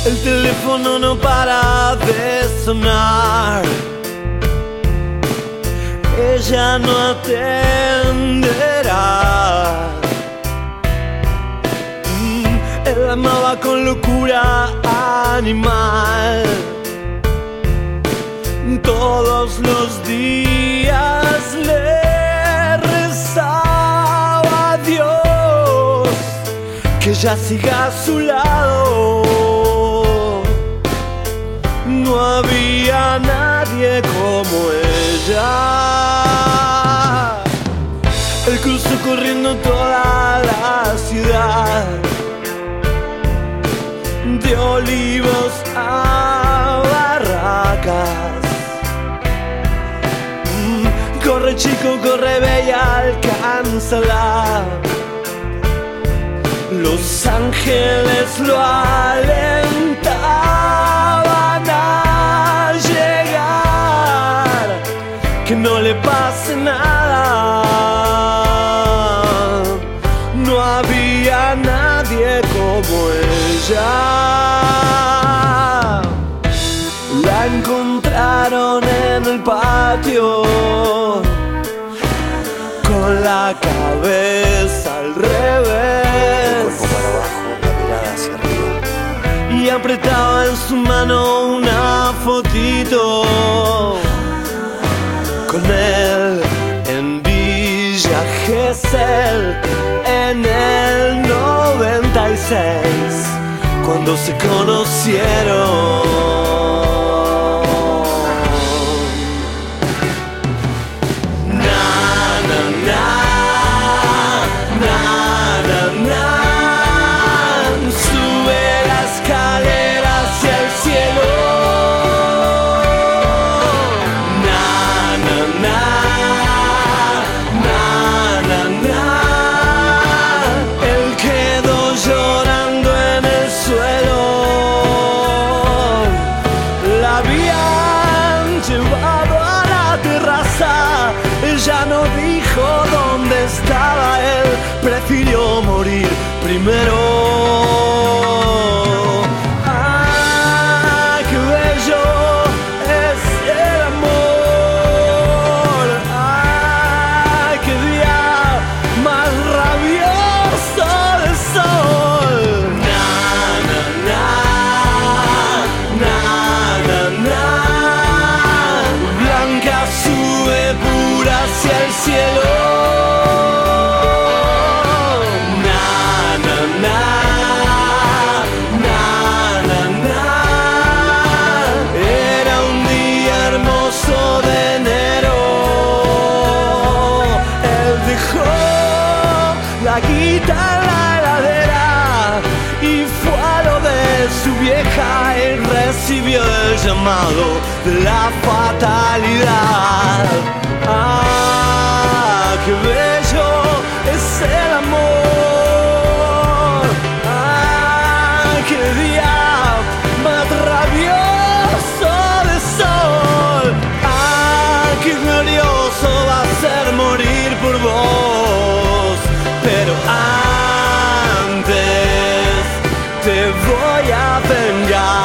El teléfono no para de sonar. Ella no atenderá. Él amaba con locura animal. Todos los días le rezaba a Dios que ella siga a su lado. No había nadie como ella. Él cruzó corriendo toda la ciudad, de Olivos a Barracas. Corre chico, corre, ve y alcánzala. Los ángeles lo alentaban a llegar, que no le pase nada. No había nadie como ella. La encontraron en el patio, con la cabeza al revés, el cuerpo para abajo, la mirada hacia arriba, y apretaba en su mano una fotito con él en Villa Gesell en el 96, cuando se conocieron. Ella no dijo dónde estaba él, prefirió morir primero. ¡Ah, qué bello es el amor! ¡Ah, qué día más rabioso del sol! Na, na, na, na, na, na. Blanca sube hacia el cielo. Na, na, na, na, na, na. Era un día hermoso de enero. Él dejó la guitarra en la heladera y fue a lo de su vieja y recibió el llamado de la fatalidad. ¡Ah, qué bello es el amor! ¡Ah, qué día más rabioso de sol! ¡Ah, qué glorioso va a ser morir por vos! Pero antes te voy a vengar.